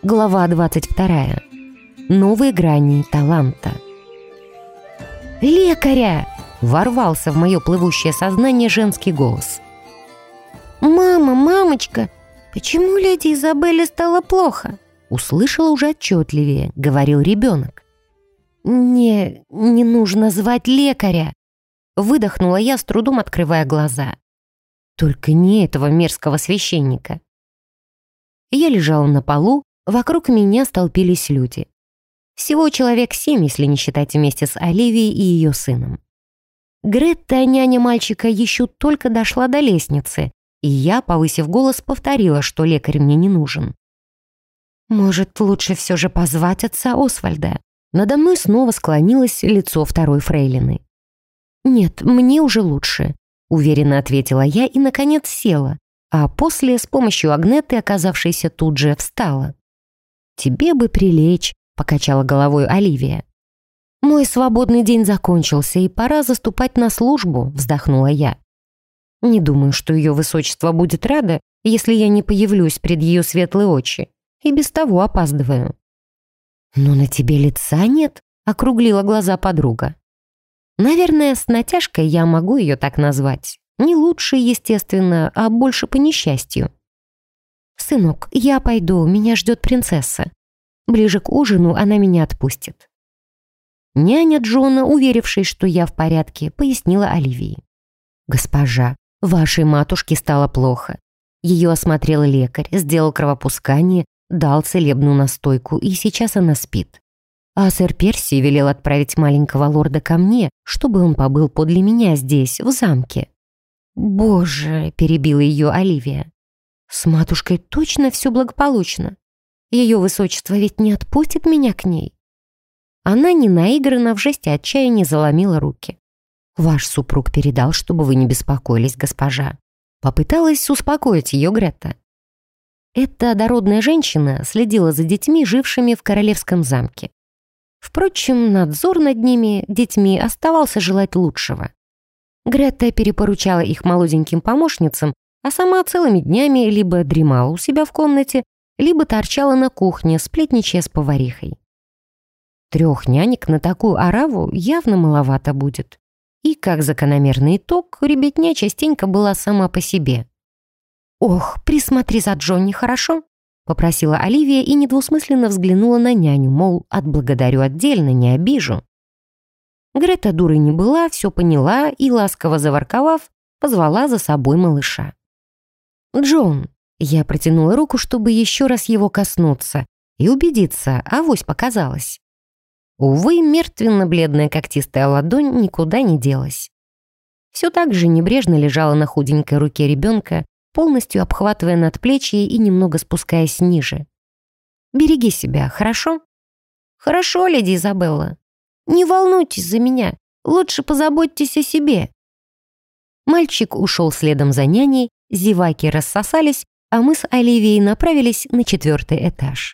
Глава 22. Новые грани таланта. «Лекаря!» — ворвался в мое плывущее сознание женский голос. «Мама, мамочка, почему леди Изабелле стало плохо?» Услышала уже отчетливее, говорил ребенок. «Не нужно звать лекаря!» Выдохнула я, с трудом открывая глаза. Только не этого мерзкого священника. Я лежала на полу, вокруг меня столпились люди. Всего человек 7, если не считать вместе с Оливией и ее сыном. Гретта, няня мальчика, еще только дошла до лестницы, и я, повысив голос, повторила, что лекарь мне не нужен. «Может, лучше все же позвать отца Освальда?» Надо мной снова склонилось лицо второй фрейлины. «Нет, мне уже лучше», — уверенно ответила я и, наконец, села, а после, с помощью Агнеты, оказавшейся тут же, встала. «Тебе бы прилечь», — покачала головой Оливия. «Мой свободный день закончился, и пора заступать на службу», — вздохнула я. «Не думаю, что ее высочество будет рада, если я не появлюсь пред ее светлые очи, и без того опаздываю». «Но на тебе лица нет», — округлила глаза подруга. «Наверное, с натяжкой я могу ее так назвать. Не лучше, естественно, а больше по несчастью. «Сынок, я пойду, меня ждет принцесса. Ближе к ужину она меня отпустит». Няня Джона, уверившись, что я в порядке, пояснила Оливии. «Госпожа, вашей матушке стало плохо. Ее осмотрел лекарь, сделал кровопускание, дал целебную настойку, и сейчас она спит. А сэр Перси велел отправить маленького лорда ко мне, чтобы он побыл подле меня здесь, в замке». «Боже!» — перебила ее Оливия. «С матушкой точно все благополучно. Ее высочество ведь не отпустит меня к ней». Она ненаигранно в жесте отчаяния заломила руки. «Ваш супруг передал, чтобы вы не беспокоились, госпожа». Попыталась успокоить ее Гретта. Эта дородная женщина следила за детьми, жившими в королевском замке. Впрочем, надзор над ними, детьми, оставался желать лучшего. Гретта перепоручала их молоденьким помощницам, а сама целыми днями либо дремала у себя в комнате, либо торчала на кухне, сплетничая с поварихой. 3 нянек на такую ораву явно маловато будет. И, как закономерный итог, ребятня частенько была сама по себе. «Ох, присмотри за Джонни, хорошо?» — попросила Оливия и недвусмысленно взглянула на няню, мол, отблагодарю отдельно, не обижу. Грета дурой не была, все поняла и, ласково заворковав, позвала за собой малыша. «Джон!» — я протянула руку, чтобы еще раз его коснуться и убедиться, авось показалось. Увы, мертвенно-бледная когтистая ладонь никуда не делась. Все так же небрежно лежала на худенькой руке ребенка, полностью обхватывая надплечье и немного спускаясь ниже. «Береги себя, хорошо?» «Хорошо, леди Изабелла. Не волнуйтесь за меня, лучше позаботьтесь о себе». Мальчик ушел следом за няней, зеваки рассосались, а мы с Оливией направились на 4-й этаж.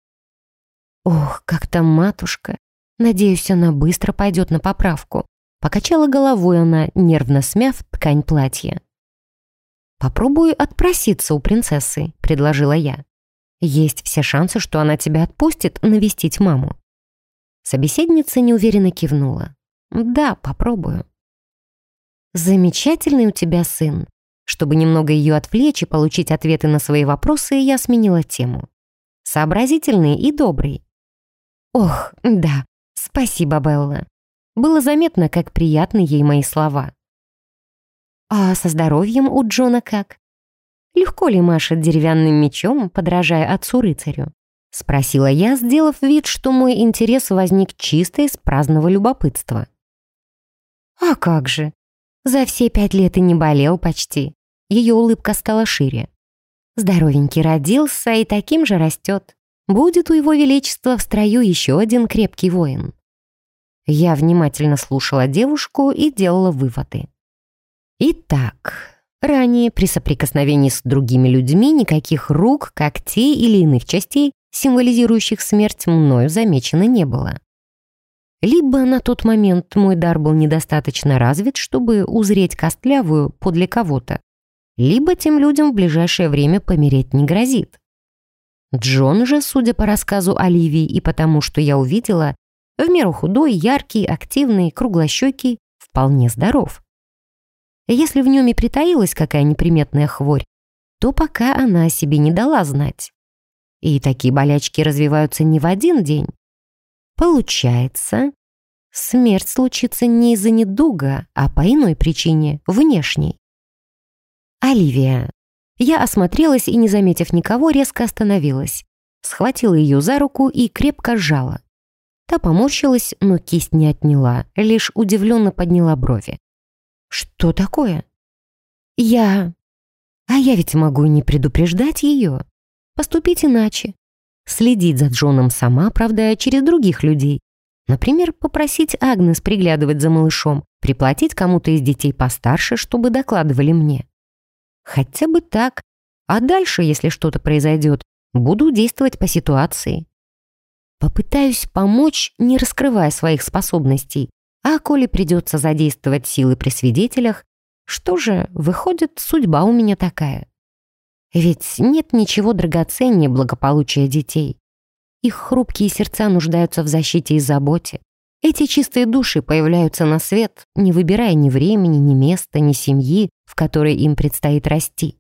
«Ох, как там матушка! Надеюсь, она быстро пойдет на поправку», — покачала головой она, нервно смяв ткань платья. «Попробую отпроситься у принцессы», — предложила я. «Есть все шансы, что она тебя отпустит навестить маму». Собеседница неуверенно кивнула. «Да, попробую». «Замечательный у тебя сын». Чтобы немного ее отвлечь и получить ответы на свои вопросы, я сменила тему. «Сообразительный и добрый». «Ох, да, спасибо, Белла». Было заметно, как приятны ей мои слова. «А со здоровьем у Джона как? Легко ли машет деревянным мечом, подражая отцу-рыцарю?» — спросила я, сделав вид, что мой интерес возник чисто из праздного любопытства. «А как же! За все 5 лет и не болел почти». Ее улыбка стала шире. «Здоровенький родился и таким же растет. Будет у его величества в строю еще один крепкий воин». Я внимательно слушала девушку и делала выводы. Итак, ранее при соприкосновении с другими людьми никаких рук, когтей или иных частей, символизирующих смерть, мною замечено не было. Либо на тот момент мой дар был недостаточно развит, чтобы узреть костлявую подле кого-то, либо тем людям в ближайшее время помереть не грозит. Джон же, судя по рассказу Оливии и потому, что я увидела, в меру худой, яркий, активный, круглощекий, вполне здоров. Если в нем и притаилась какая неприметная хворь, то пока она о себе не дала знать. И такие болячки развиваются не в один день. Получается, смерть случится не из-за недуга, а по иной причине, внешней. Оливия. Я осмотрелась и, не заметив никого, резко остановилась. Схватила ее за руку и крепко сжала. Та поморщилась, но кисть не отняла, лишь удивленно подняла брови. «Что такое?» «Я ведь могу не предупреждать ее. Поступить иначе. Следить за Джоном сама, правда, через других людей. Например, попросить Агнес приглядывать за малышом, приплатить кому-то из детей постарше, чтобы докладывали мне. Хотя бы так. А дальше, если что-то произойдет, буду действовать по ситуации. Попытаюсь помочь, не раскрывая своих способностей, а коли придется задействовать силы при свидетелях, что же, выходит, судьба у меня такая. Ведь нет ничего драгоценнее благополучия детей. Их хрупкие сердца нуждаются в защите и заботе. Эти чистые души появляются на свет, не выбирая ни времени, ни места, ни семьи, в которой им предстоит расти.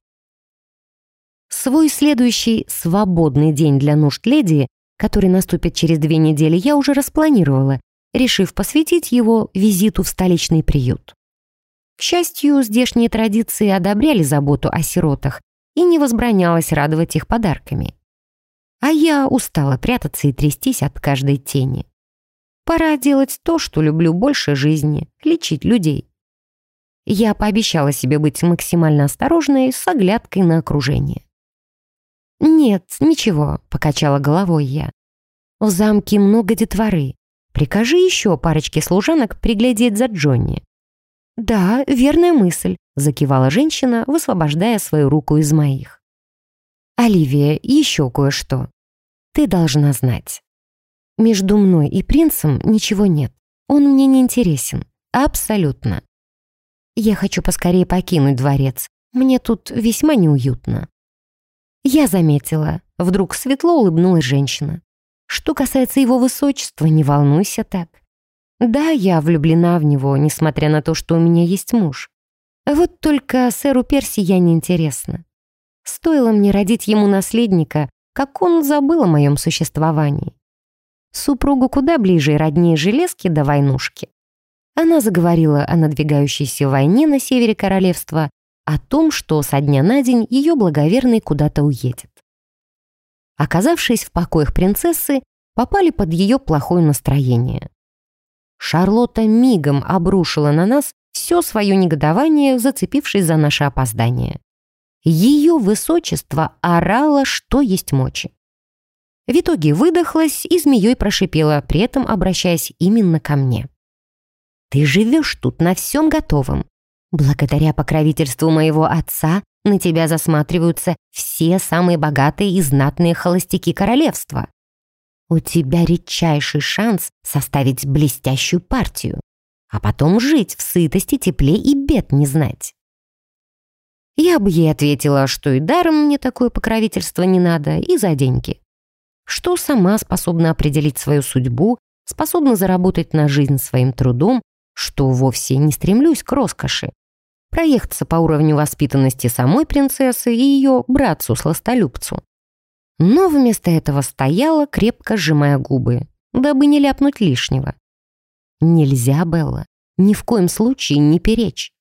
Свой следующий свободный день для нужд леди, который наступит через 2 недели, я уже распланировала, решив посвятить его визиту в столичный приют. К счастью, здешние традиции одобряли заботу о сиротах и не возбранялось радовать их подарками. А я устала прятаться и трястись от каждой тени. Пора делать то, что люблю больше жизни — лечить людей. Я пообещала себе быть максимально осторожной с оглядкой на окружение. «Нет, ничего», — покачала головой я. «В замке много детворы. Прикажи еще парочке служанок приглядеть за Джонни». «Да, верная мысль», — закивала женщина, высвобождая свою руку из моих. «Оливия, еще кое-что. Ты должна знать. Между мной и принцем ничего нет. Он мне не интересен. Абсолютно. Я хочу поскорее покинуть дворец. Мне тут весьма неуютно». Я заметила. Вдруг светло улыбнулась женщина. «Что касается его высочества, не волнуйся так. Да, я влюблена в него, несмотря на то, что у меня есть муж. Вот только сэру Перси я не интересна. Стоило мне родить ему наследника, как он забыл о моем существовании. Супругу куда ближе и роднее железки до войнушки». Она заговорила о надвигающейся войне на севере королевства, о том, что со дня на день ее благоверный куда-то уедет. Оказавшись в покоях принцессы, попали под ее плохое настроение. Шарлотта мигом обрушила на нас все свое негодование, зацепившись за наше опоздание. Ее высочество орало, что есть мочи. В итоге выдохлась и змеей прошипела, при этом обращаясь именно ко мне. «Ты живешь тут на всем готовом. Благодаря покровительству моего отца на тебя засматриваются все самые богатые и знатные холостяки королевства. У тебя редчайший шанс составить блестящую партию, а потом жить в сытости, тепле и бед не знать». Я бы ей ответила, что и даром мне такое покровительство не надо, и за деньги. Что сама способна определить свою судьбу, способна заработать на жизнь своим трудом, что вовсе не стремлюсь к роскоши. Проехаться по уровню воспитанности самой принцессы и ее братцу-сластолюбцу. Но вместо этого стояла, крепко сжимая губы, дабы не ляпнуть лишнего. «Нельзя, Белла, ни в коем случае не перечь.